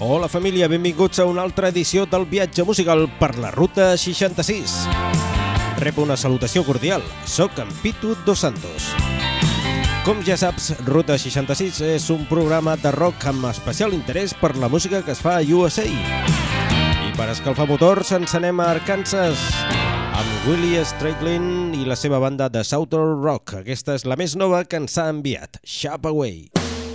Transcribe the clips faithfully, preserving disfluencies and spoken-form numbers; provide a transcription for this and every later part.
Hola família, benvinguts a una altra edició del viatge musical per la Ruta seixanta-sis. Rep una salutació cordial, soc en Pitu Dos Santos. Com ja saps, Ruta seixanta-sis és un programa de rock amb especial interès per la música que es fa a U S A. I per escalfar motors ens anem a Arkansas amb Willie Stradlin i la seva banda de Southern Rock. Aquesta és la més nova que ens ha enviat, Shop Away.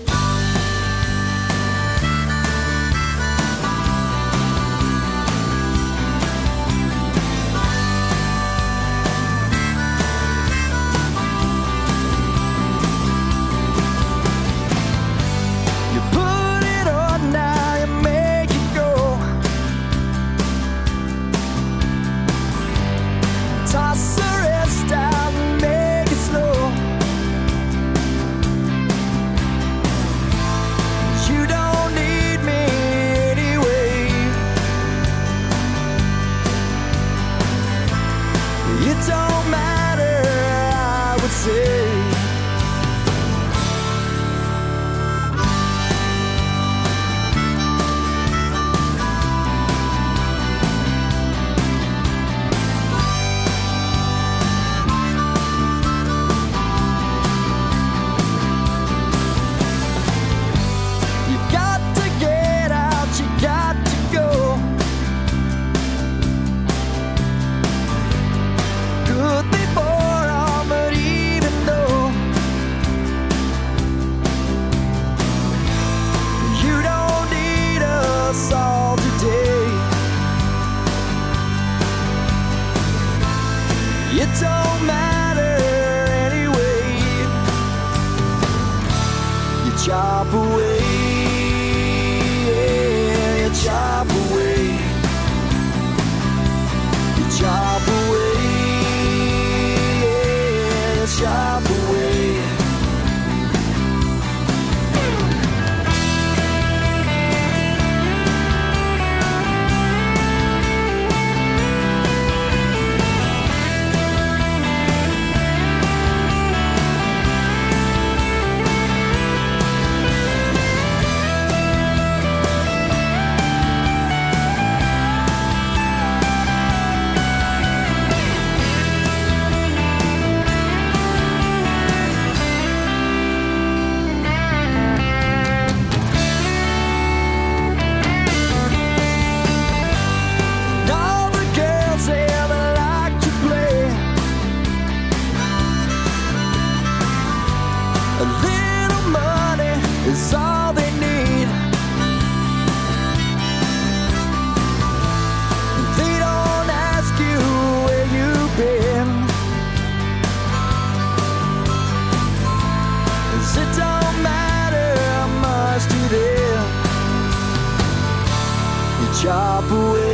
Chop away,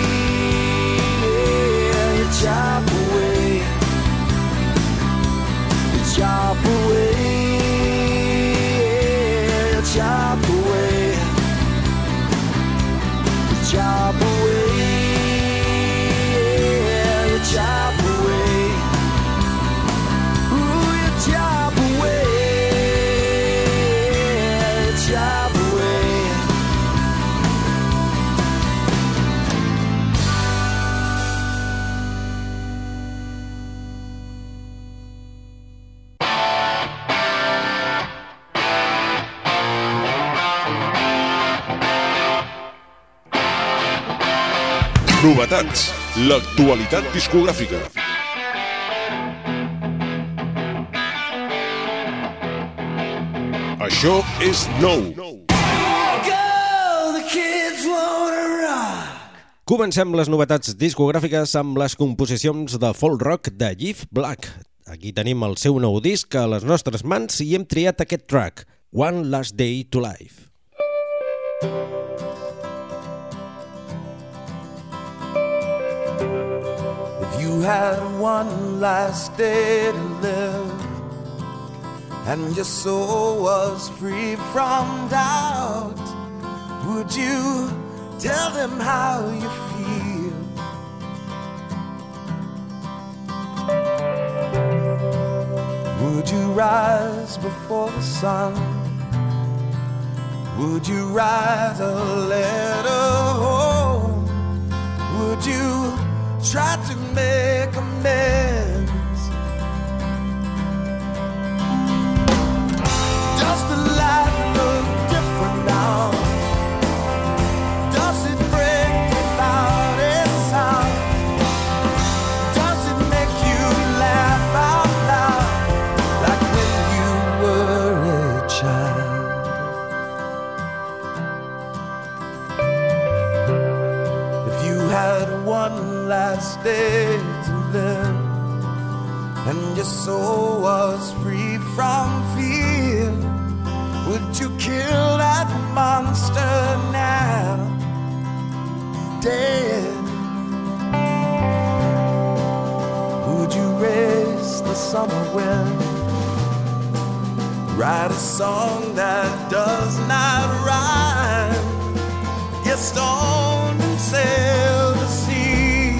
yeah, you chop away, you chop away, yeah, you chop away, you chop away, yeah, you chop away, ooh, you chop away, yeah, you chop away. Novetats, l'actualitat discogràfica. Això és nou. Comencem les novetats discogràfiques amb les composicions de folk rock de Jeff Black. Aquí tenim el seu nou disc a les nostres mans i hem triat aquest track, One Last Day to Live. You had one last day to live, and your soul was free from doubt. Would you tell them how you feel? Would you rise before the sun? Would you write a letter home? Would you try to make amends? Does the light look different now? Does it break without a sound? Does it make you laugh out loud like when you were a child? Had one last day to live, and your soul was free from fear, would you kill that monster now, dead? Would you raise the summer wind, write a song that does not rhyme, get stoned and sail the sea?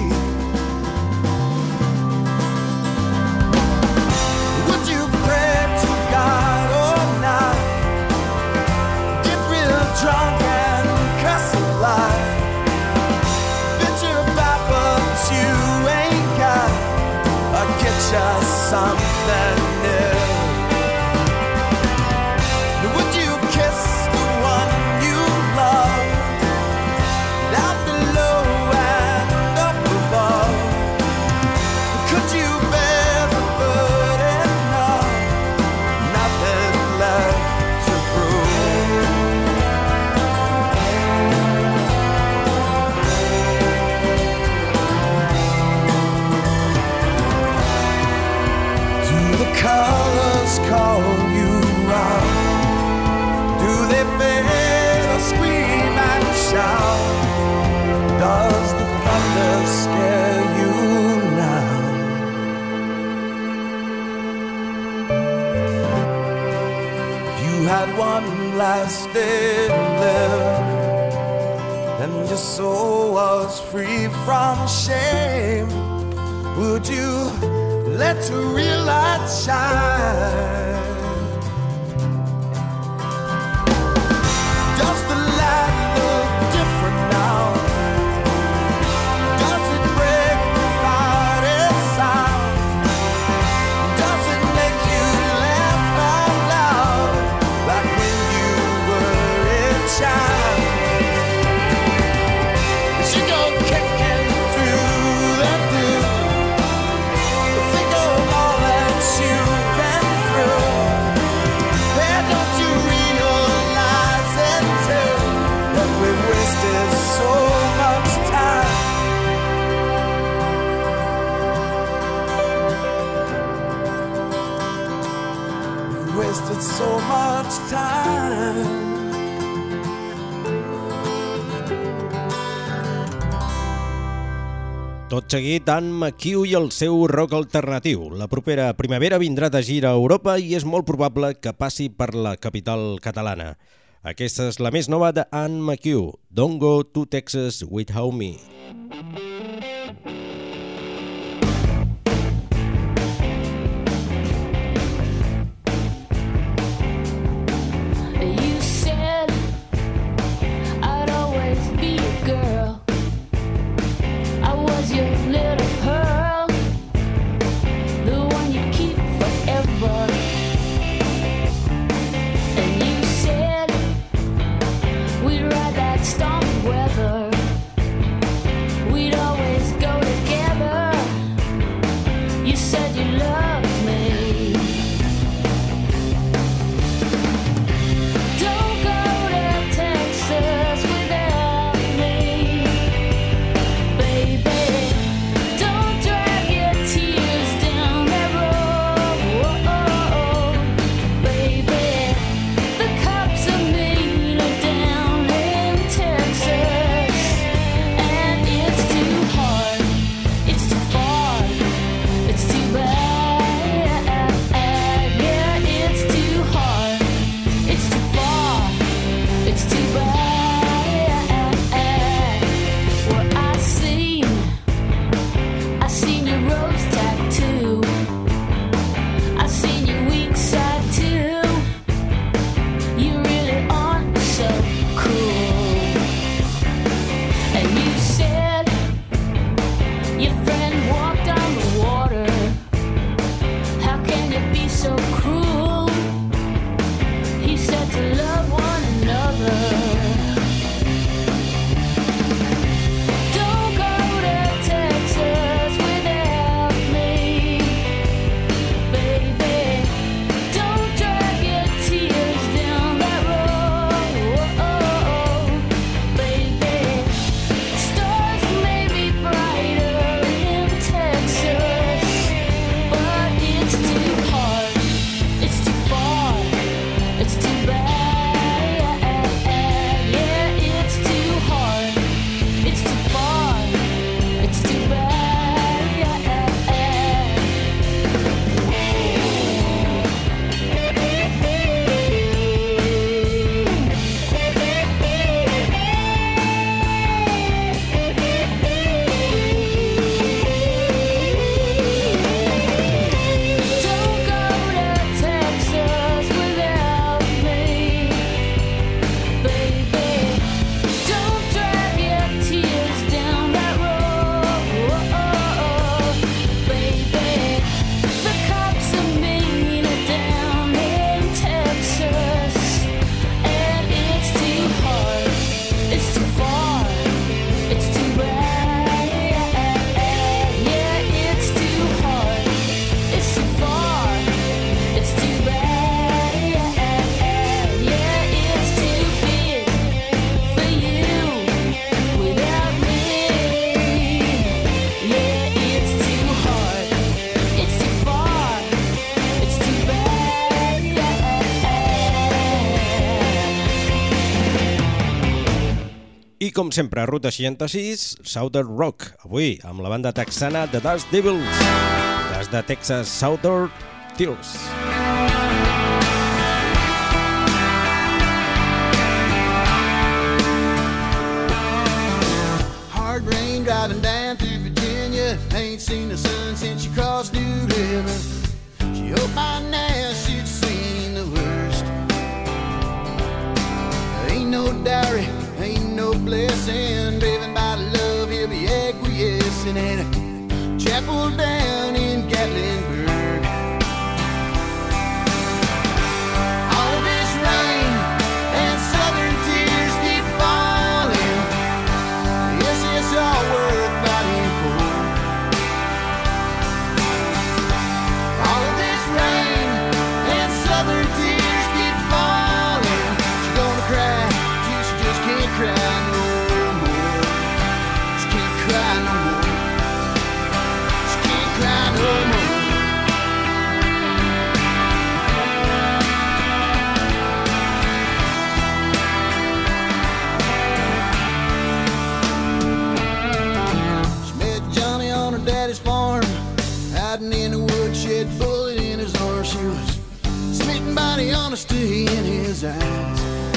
Would you pray to God or not, get real drunk and cuss a lot, bitch about what you ain't got, or get you something new? Would you kiss the one you love down below and up above? Could you bear the burden of nothing left to prove? Do the colors call you out? Do they fade or scream and shout? Does the thunder scare you now? If you had one last day to live, and your soul was free from shame, would you let your real light shine? Does the light look different now? Does it break without a sound? Does it make you laugh out loud like when you were a child? As you go kicking through the dew, think of all that you've been through. Hey, don't you realize it too, that we've wasted so much time? We've wasted so much time. Tot seguit, Ann McHugh i el seu rock alternatiu. La propera primavera vindrà de gira a Europa i és molt probable que passi per la capital catalana. Aquesta és la més nova d'Ann McHugh, Don't Go to Texas Without Me. You said I'd always be a girl. I was your little pearl, the one you keep forever. And you said we'd ride that stormy weather. We'd always go together. You said you loved me. Don't go to Texas without me, baby. Don't drag your tears down that road, baby. The cops are meaner down in Texas. I com sempre, Ruta seixanta-sis, Southern Rock, avui amb la banda texana The Dust Devils, des de Texas, Southern Tears. Hard rain driving down through Virginia. Ain't seen the sun since she crossed New River. She hoped by now she'd seen the worst. Ain't no dowry, ain't no blessing. Driven by love, he'll be acquiescing at a chapel down in Gatlinburg. All of this rain and southern tears keep falling. Yes, it's all worth fighting for. All of this rain and southern tears keep falling. She's gonna cry till she just can't cry no more. She can't cry no more. She can't cry no more. She met Johnny on her daddy's farm, hiding in the woodshed, bullet in his arm. She was smitten by the honesty in his eyes.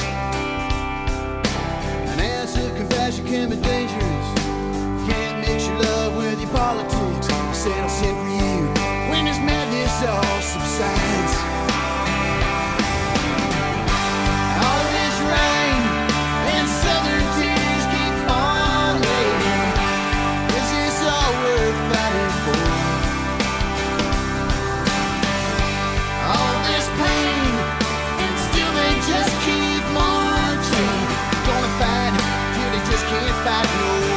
An ounce of compassion can be dangerous. Can't mix your love with your politics. I said I'll send for you when this madness all subsides. All of this rain and southern tears keep falling. Is this all worth fighting for? All this pain and still they just keep marching. Gonna fight till they just can't fight no more.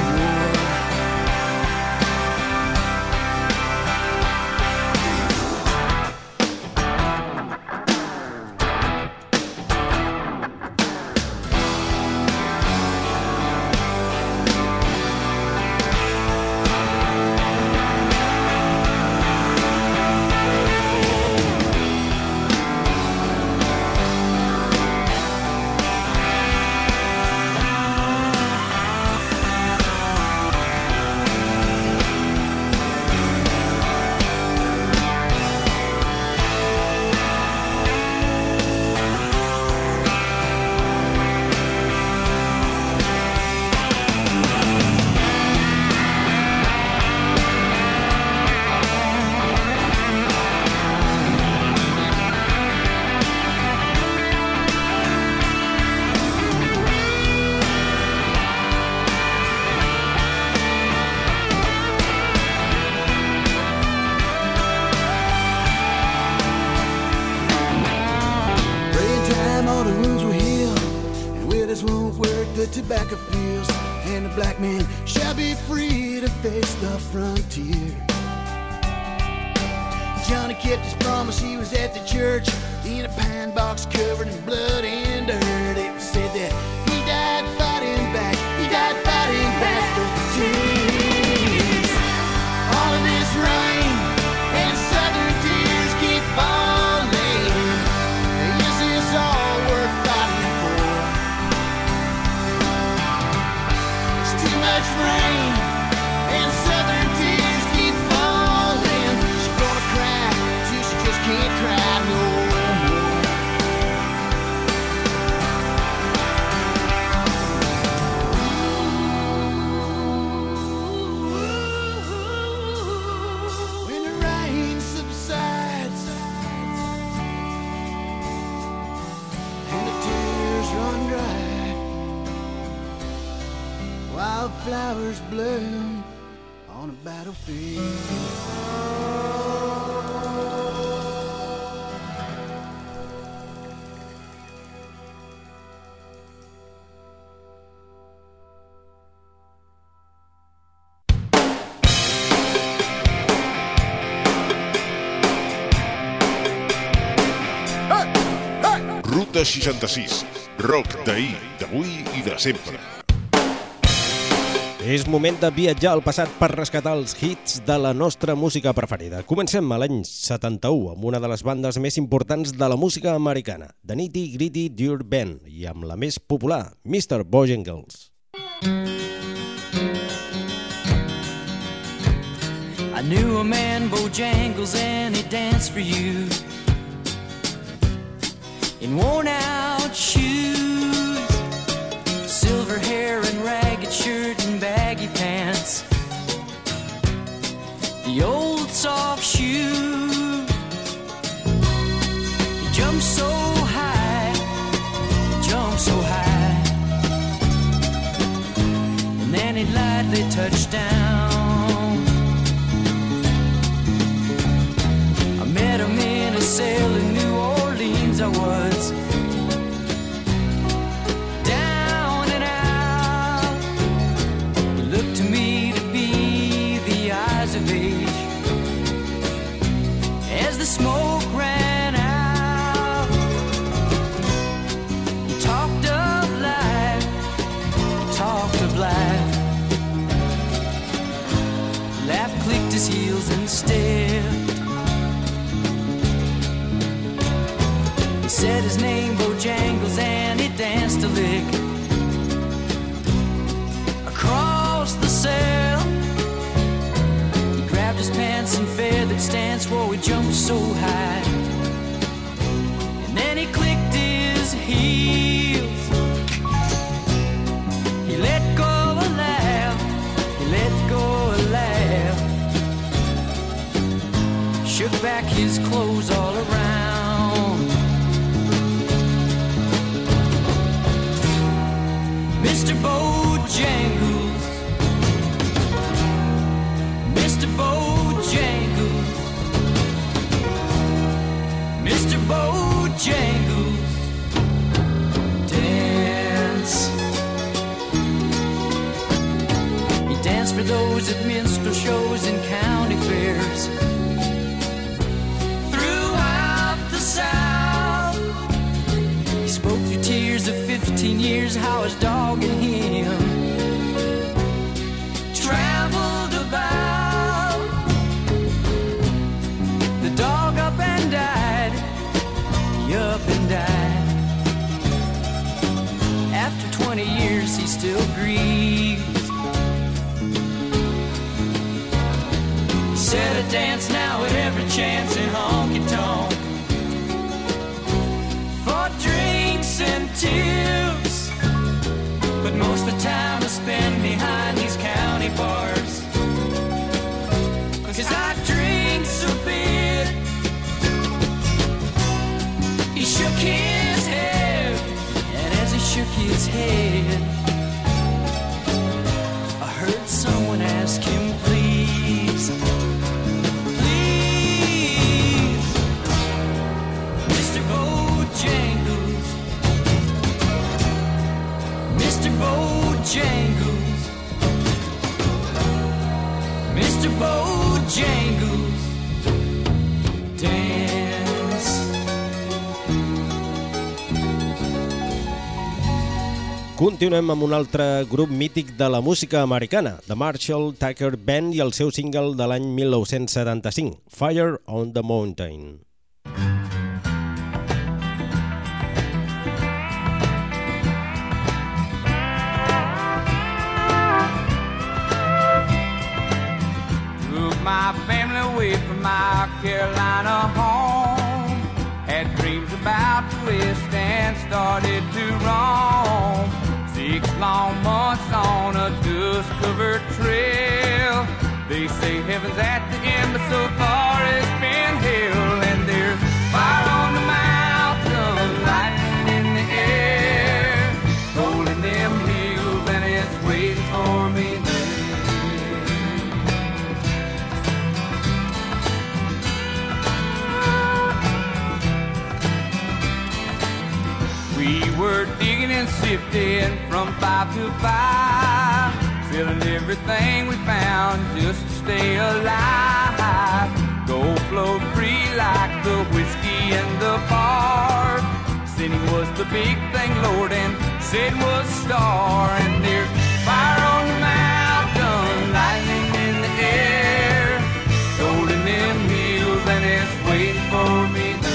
Tobacco fields and the black man shall be free to face the frontier. Johnny kept his promise, he was at the church in a pine box covered in blood and dirt. It was said that he died fighting back, he died fighting back for the tears. All of this rain and southern tears keep falling. Is this all worth fighting for? Too much rain and southern tears keep falling. She's gonna cry till she just can't cry no more. When the rain subsides and the tears run dry, wildflowers bloom on a battlefield. Ruta seixanta-sis. Rock d'ahir, d'avui i de sempre. És moment de viatjar al passat per rescatar els hits de la nostra música preferida. Comencem a l'any setanta-u amb una de les bandes més importants de la música americana, The Nitty Gritty Dirt Band, i amb la més popular, mister Bojangles. I knew a man, Bojangles, and he danced for you in worn out shoes, silver hair and ragged shirt and baggy pants, the old soft shoe. He jumped so high, jumped so high, and then he lightly touched down. I met him in a cell in New Orleans. I was down and out. He looked to me to be the eyes of age as the smoke ran out. He talked of life, he talked of life. Laugh clicked his heels and stepped. He said his name, Bojangles, and he danced a lick across the cell. He grabbed his pants and feathered stance, whoa, he jumped so high. And then he clicked his heels. He let go a laugh, he let go a laugh, shook back his clothes all around. Mister Bojangles, Mister Bojangles, Mister Bojangles, dance. He danced for those at minstrel shows and county fairs throughout the South. He spoke through tears of fifteen years, how his dog and him traveled about. The dog up and died, he up and died. After twenty years he still grieves. He said I dance now at every chance in honky-tonk for drinks and tips, but most of the time I spend behind these county bars, 'cause I drink so bit. He shook his head, and as he shook his head, I heard someone ask him, please, please, Mister Bojangles, Mister Bojangles, Mister Bojangles, dance. Continuem amb un altre grup mític de la música americana, The Marshall Tucker Band, i el seu single de l'any mil nou-cents setanta-cinc, Fire on the Mountain. Took my family away from my Carolina home, had dreams about the West and started to roam. Six long months on a dust-covered trail. They say heaven's at the end, but so far it's been hell. And there's fire on the mountain, lightning in the air, rolling them hills, and it's waiting for me there. We were digging and sifting from five to five, selling everything we found just to stay alive. Gold flowed free like the whiskey in the bar. Sinning was the big thing, Lord, and sin was a star. And there's fire on the mountain, lightning in the air, gold in them hills, and it's waiting for me there.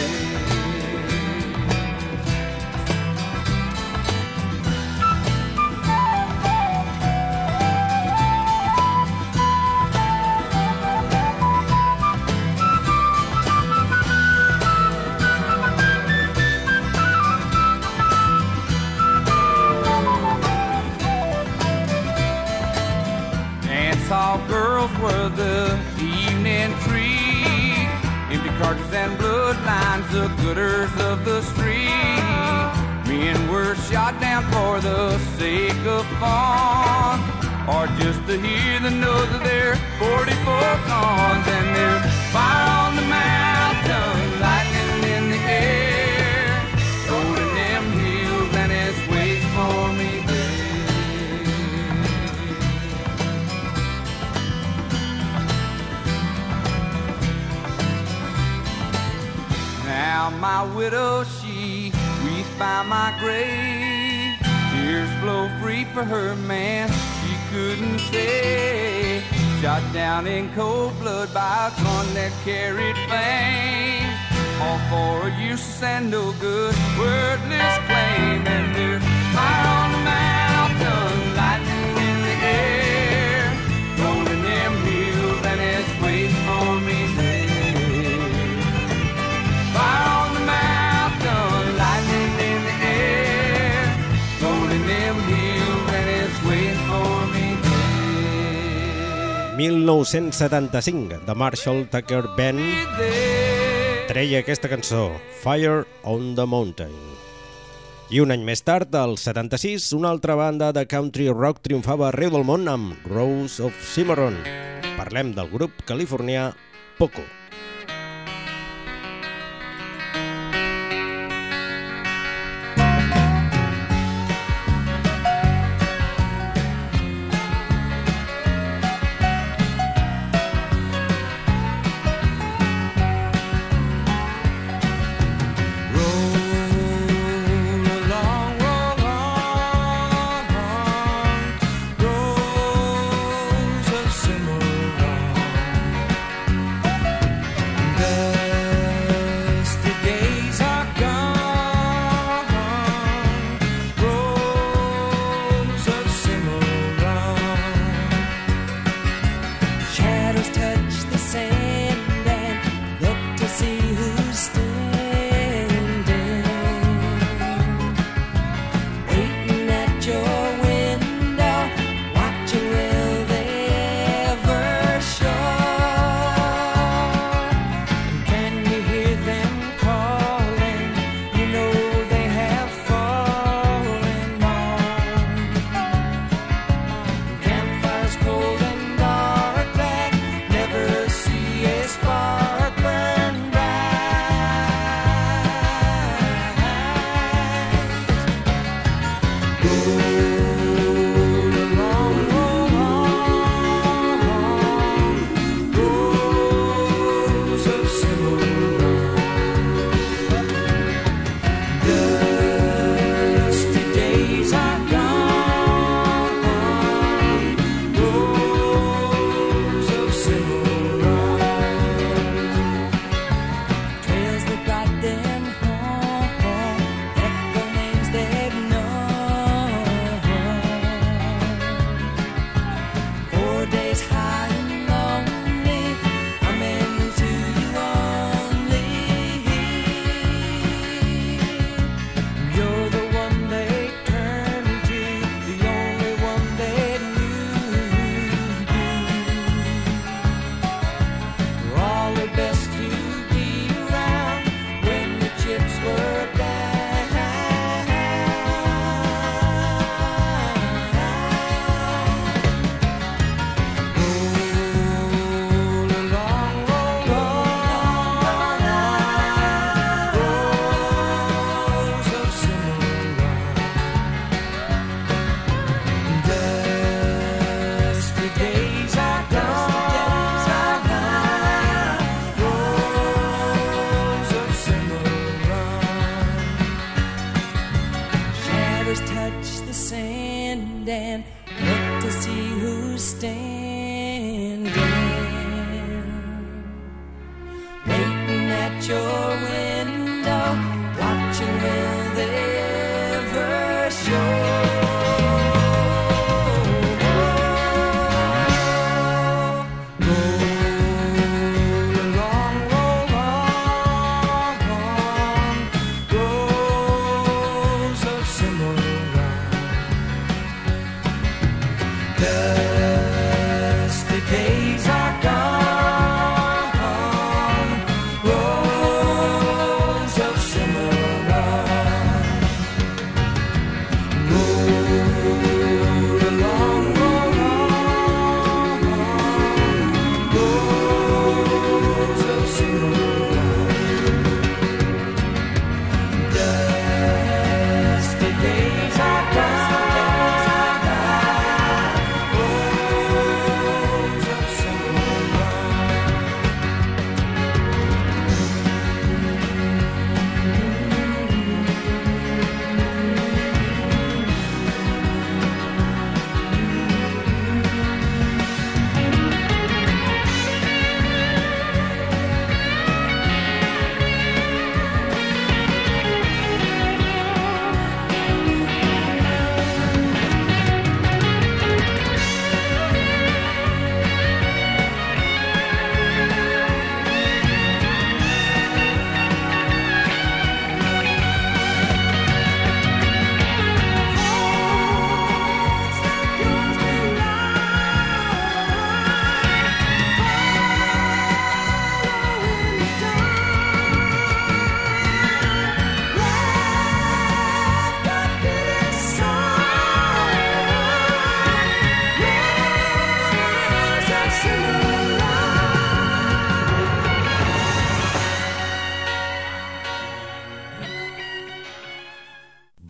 girls were the evening treat. Empty cartridges and bloodlines, the gooders of the street. Men were shot down for the sake of fun, or just to hear the noise of their forty-four guns. And there's fire on the mountain, lightning in the air, rolling them hills, and it's waiting for me there. Now my widow, she weeps by my grave. Tears flow free for her man she couldn't say. Shot down in cold blood by a gun that carried fame. All for a useless and no good, wordless claim. And there's fire on the mountain, lightning in the air, rolling them hills, and it's waiting for me there. Fire on the mountain, lightning in the air, rolling them hills, and it's waiting for me there. mil nou-cents setanta-cinc, de Marshall Tucker Band treia aquesta cançó, Fire on the Mountain. I un any més tard, al setanta-sis, una altra banda de country rock triomfava arreu del món amb Rose of Cimarron. Parlem del grup californià Poco.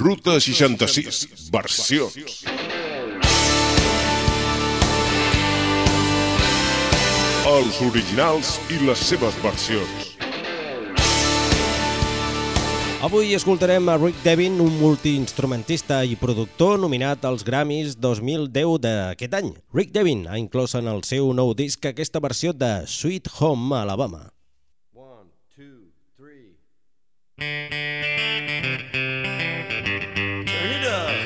Ruta seixanta-sis, versions. Els originals i les seves versions. Avui escoltarem a Rick Devin, un multiinstrumentista i productor nominat als Grammys dos mil deu d'aquest any. Rick Devin ha inclòs en el seu nou disc aquesta versió de Sweet Home Alabama. One, two, three. Turn it up.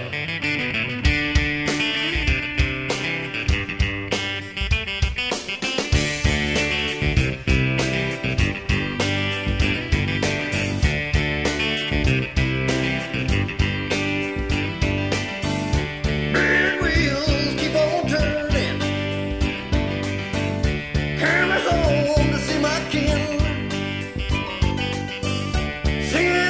Singing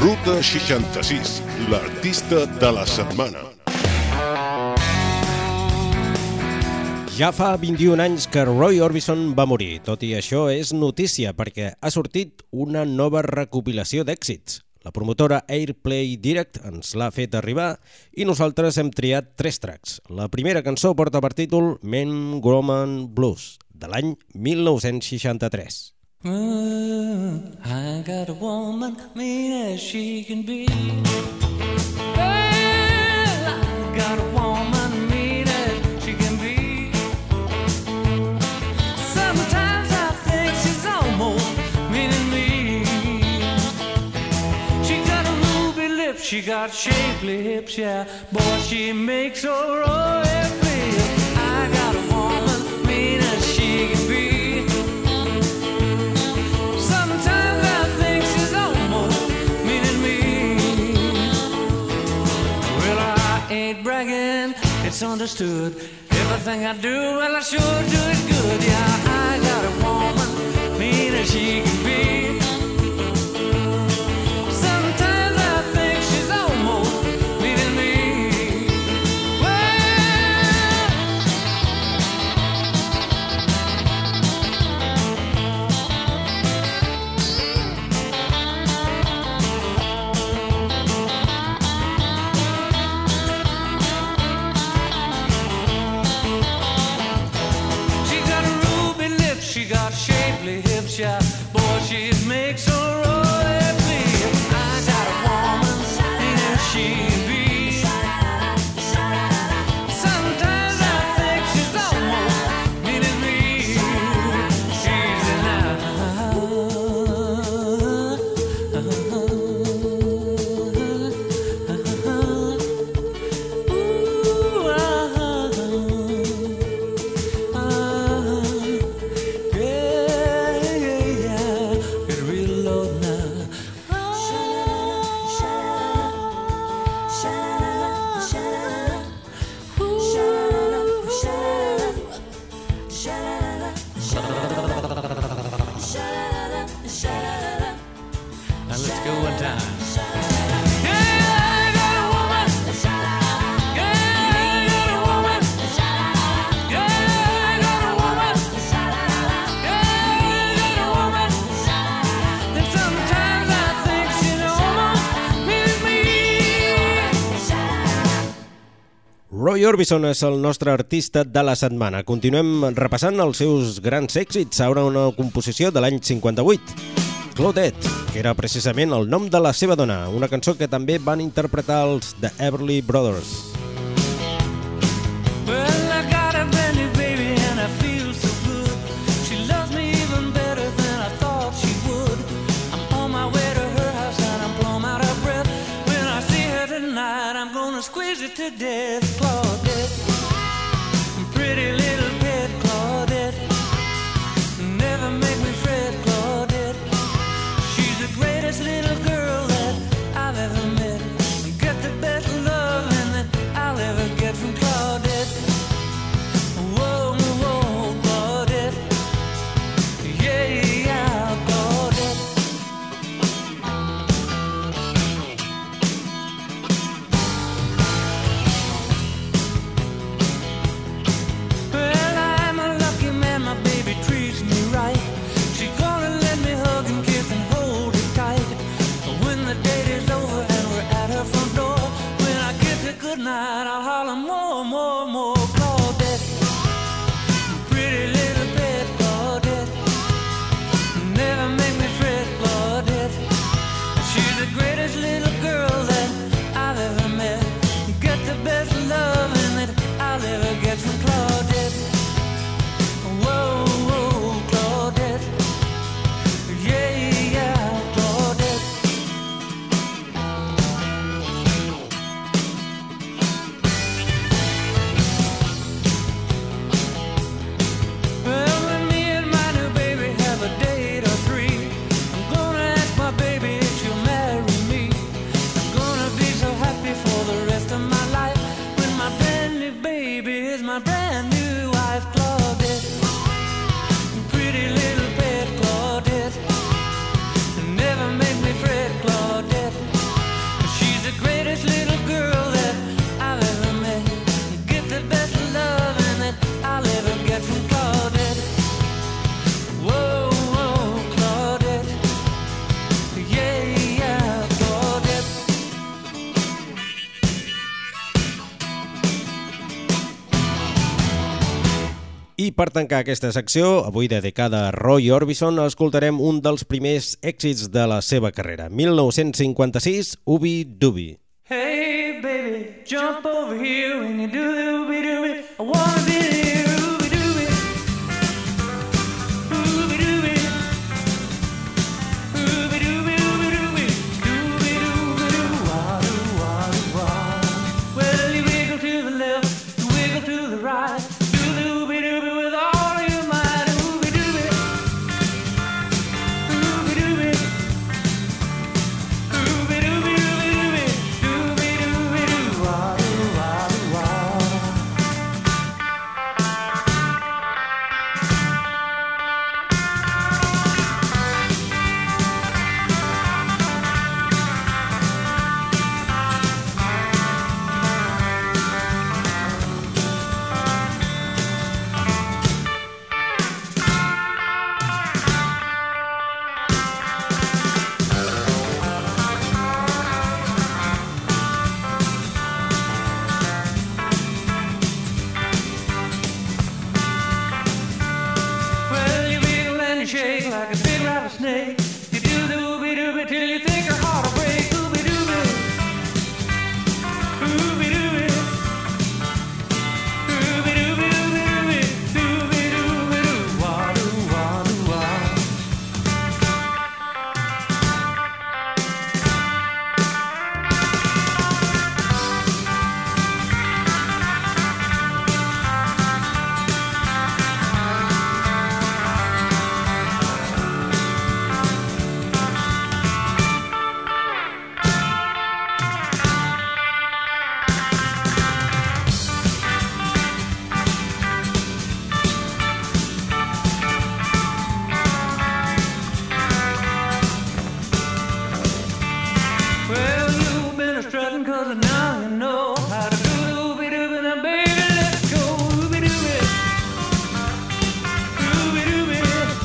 Ruta seixanta-sis, l'artista de la setmana. Ja fa vint-i-un anys que Roy Orbison va morir. Tot i això és notícia perquè ha sortit una nova recopilació d'èxits. La promotora Airplay Direct ens l'ha fet arribar i nosaltres hem triat tres tracks. La primera cançó porta per títol Men, Woman, Blues, de l'any mil nou-cents seixanta-tres. Uh, I got a woman, mean as she can be. Well, I got a woman, mean as she can be. Sometimes I think she's almost meaning me. She got a ruby lip, she got shapely hips, yeah. Boy, she makes a royal feel. I got a woman, mean as she can be. Ain't bragging, it's understood. Everything I do, well, I sure do it good. Yeah, I got a woman, mean as she can be. Sometimes I think she's almost meaning me. She got shapely hips, yeah. Boy, she makes a royal feel. I got a woman, mean as she can be. Sometimes I think she's almost meaning me. She's in ooh, uh, Roy Orbison és el nostre artista de la setmana. Continuem repassant els seus grans èxits. Ara una composició de l'any cinquanta-vuit. Claudette, que era precisament el nom de la seva dona, una cançó que també van interpretar els The Everly Brothers. Well, I got a brand new baby and I feel so good. She loves me even better than I thought she would. I'm on my way to her house and I'm plumb out of breath. When I see her tonight, I'm gonna squeeze it to death. Claudette, pretty little pet Claudette, never make me fret Claudette. She's the greatest little girl that I've ever met. Get the best loving that I'll ever get from Claudette. Whoa, whoa, Claudette. Yeah, yeah, Claudette. per tancar aquesta secció, avui dedicada a Roy Orbison, escoltarem un dels primers èxits de la seva carrera, mil nou-cents cinquanta-sis, Ooby Dooby. Hey baby, jump over here when you do the ooby dooby. I wanna be here, ooby dooby. Ooby dooby. Ooby dooby, ooby dooby. Dooby dooby doo, wah doo, wah doo, wah. Well, you wiggle to the left, you wiggle to the right. Do the ooby dooby with all of your might. Ooby dooby. Ooby dooby. Ooby dooby, ooby dooby. Wah doo, wah doo, wah. Well, you wiggle and you shake like a big rattlesnake. You do the ooby dooby till you think your heart will break. Ooby dooby. Ooby dooby. Ooby dooby, ooby dooby. Dooby dooby doo. Wah doo, wah doo, wah. Well, you've been a strutting 'cause now you know how to do the ooby dooby. Now, baby, let's go ooby dooby. Ooby dooby.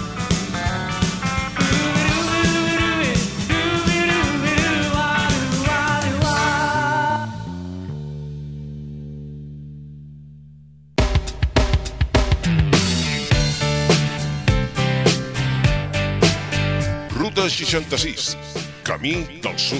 Ooby dooby, ooby dooby. Dooby dooby doo. Wah doo, wah doo, wah. Ruta seixanta-sis, camí del sud.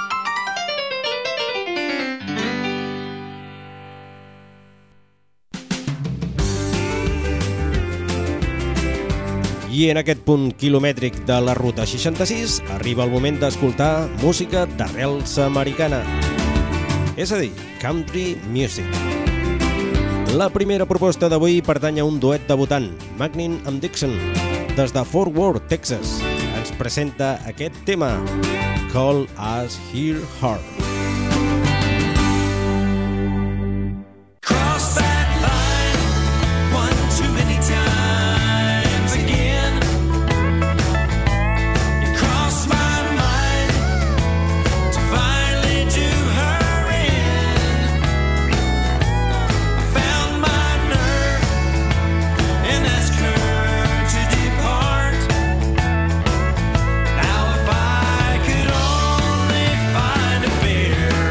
I en aquest punt quilomètric de la Ruta seixanta-sis arriba el moment d'escoltar música d'arrels americana, és a dir, country music. La primera proposta d'avui pertany a un duet debutant, Magnin amb Dixon, des de Fort Worth, Texas. Ens presenta aquest tema, Call Us Here Hard. Cross that line one too many times again. It crossed my mind to finally do her in. I found my nerve and asked her to depart. Now if I could only find a bear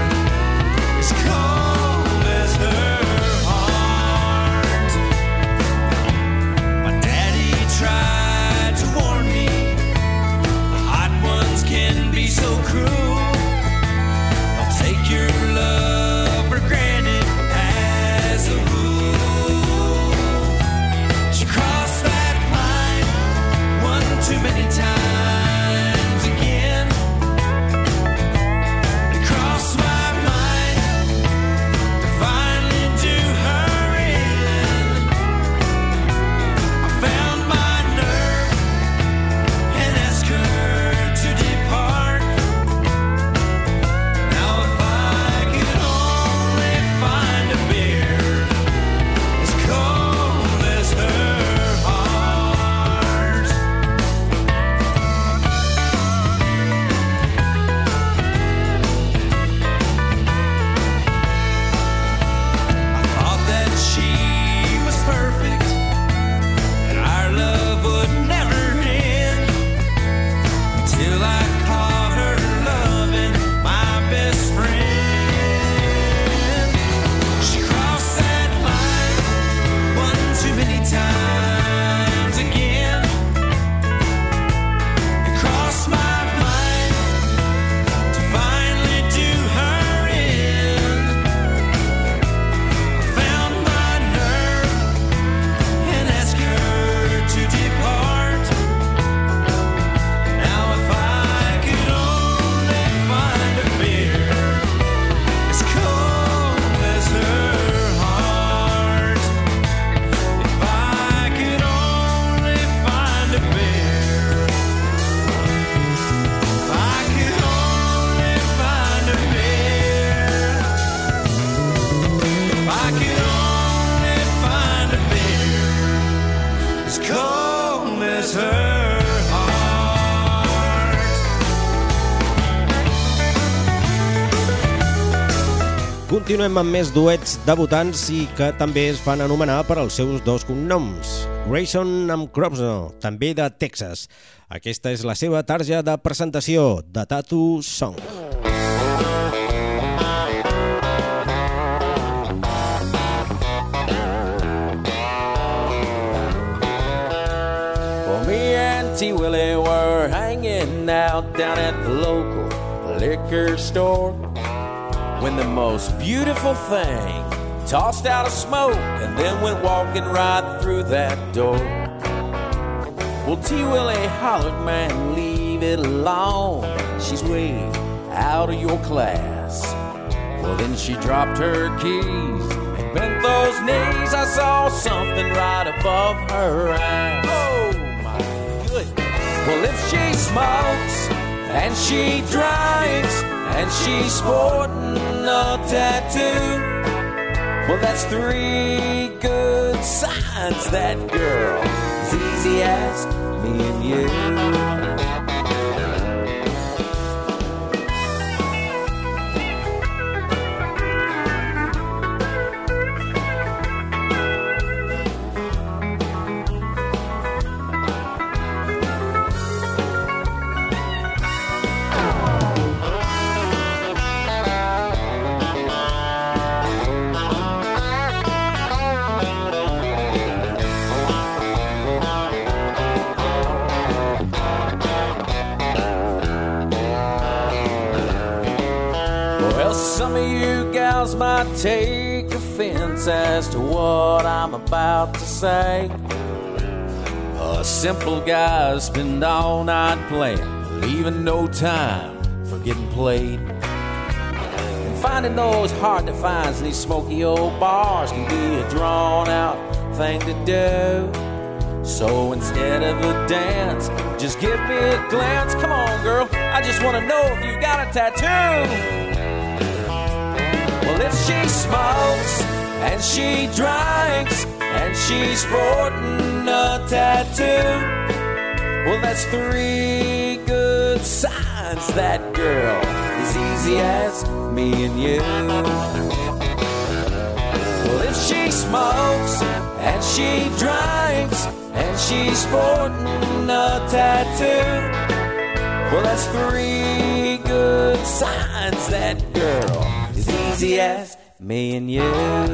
Continuem amb més duets debutants i que també es fan anomenar per als seus dos cognoms. Grayson amb Crosno, també de Texas. Aquesta és la seva tarja de presentació, de Tattoo Song. Well, me and T. Willie were hanging out down at the local liquor store when the most beautiful thing tossed out a smoke and then went walking right through that door. Well, T. Willie hollered, man, leave it alone. She's way out of your class. Well, then she dropped her keys and bent those knees. I saw something right above her eyes. Oh, my goodness. Well, if she smokes and she drinks and she's sporting a tattoo, well, that's three good signs that girl is easy as me and you. Some of you gals might take offense as to what I'm about to say. A simple guy spend all night playing, leaving no time for getting played. And finding those hard to find in these smoky old bars can be a drawn out thing to do. So instead of a dance, just give me a glance. Come on, girl, I just want to know if you got a tattoo. Well, if she smokes and she drinks and she's sporting a tattoo, well, that's three good signs that girl is easy as me and you. Well, if she smokes and she drinks and she's sporting a tattoo, well, that's three good signs that girl is easy as me and you.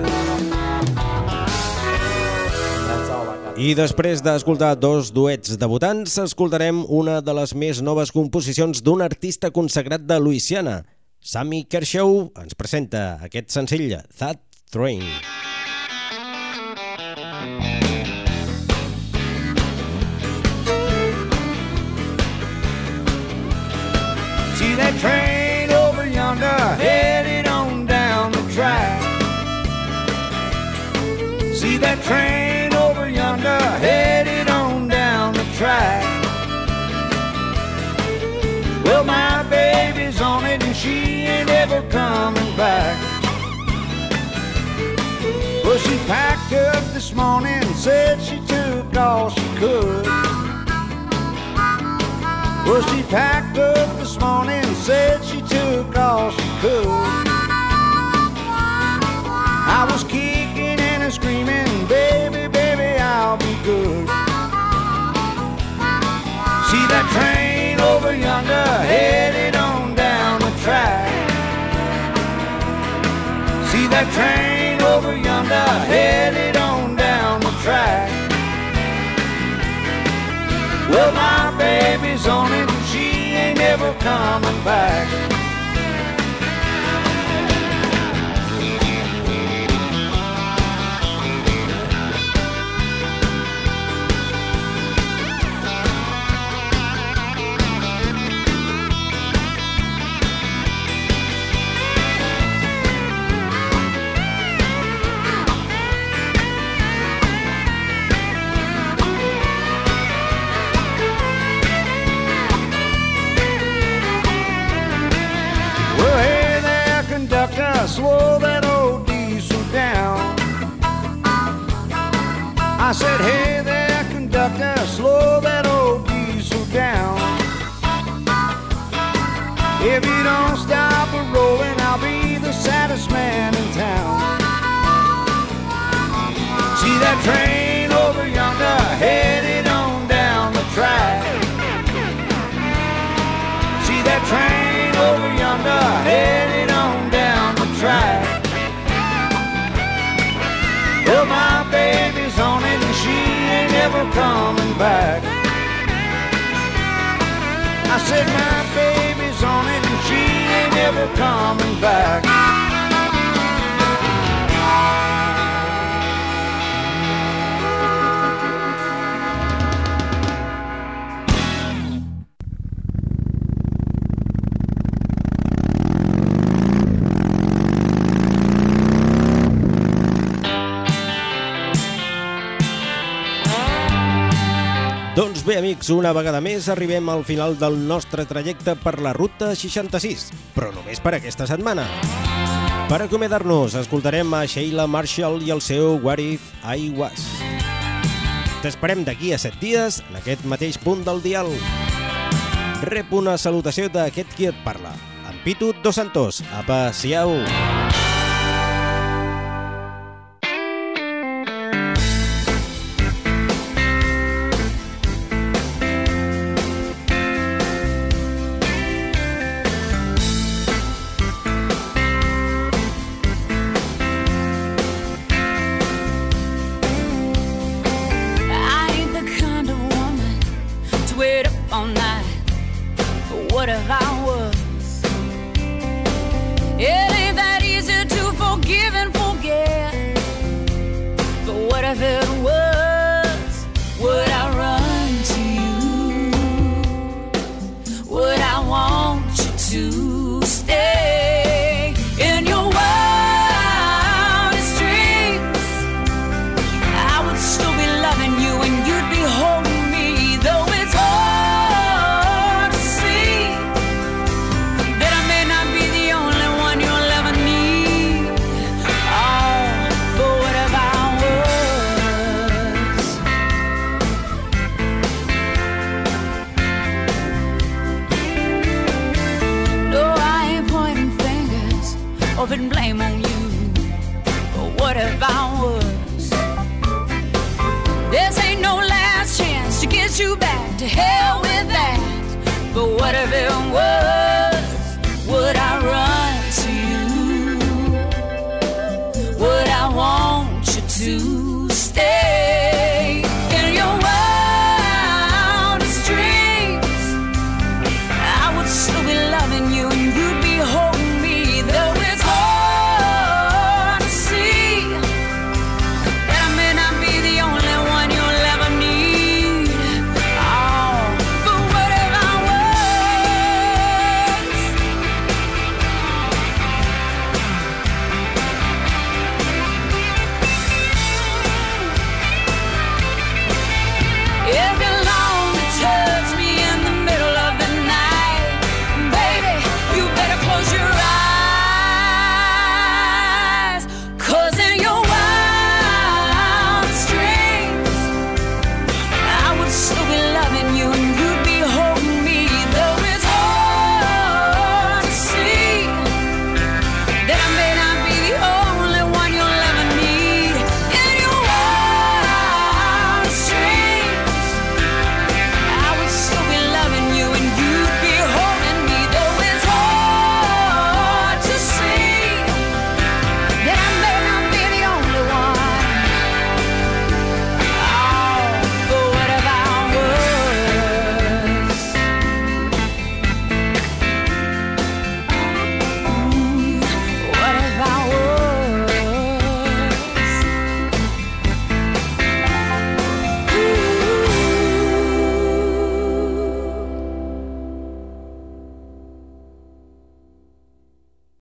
I després d'escoltar dos duets debutants, escoltarem una de les més noves composicions d'un artista consagrat de Louisiana. Sammy Kershaw ens presenta aquest senzill, That Train. See that train over yonder, headed on down the track. See that train over yonder, headed on down the track. Well, my baby's on it and she ain't ever coming back. Well, she packed up this morning and said she took all she could. Well, she packed up this morning and said she took all she could. I was kicking and screaming, baby, baby, I'll be good. See that train over yonder, headed on down the track. See that train over yonder, headed on down the track. Well, my baby's on it and she ain't ever coming back. Slow that old diesel down. I said, hey there, conductor, slow that old diesel down. If you don't stop a rolling, I'll be the saddest man in town. See that train over yonder, headed on down the track. See that train over yonder, headed on down the track. Well, my baby's on it and she ain't ever coming back. I said my baby's on it and she ain't ever coming back. Doncs bé, amics, una vegada més arribem al final del nostre trajecte per la Ruta seixanta-sis, però només per aquesta setmana. Per acomiadar-nos, escoltarem a Sheila Marshall i el seu What If I Was. T'esperem d'aquí a set dies, en aquest mateix punt del dial. Rep una salutació d'aquest qui et parla, en Pitu Dos Santos. Apa, siau! What if I was? It ain't that easy to forgive and forget. But what if it was? Would I run to you? Would I want you to stay in your wildest dreams? I would still be loving you and you'd be holding me, though it's hard. Putting blame on you, but what if I was? This ain't no last chance to get you back, to hell with that. But what if it was?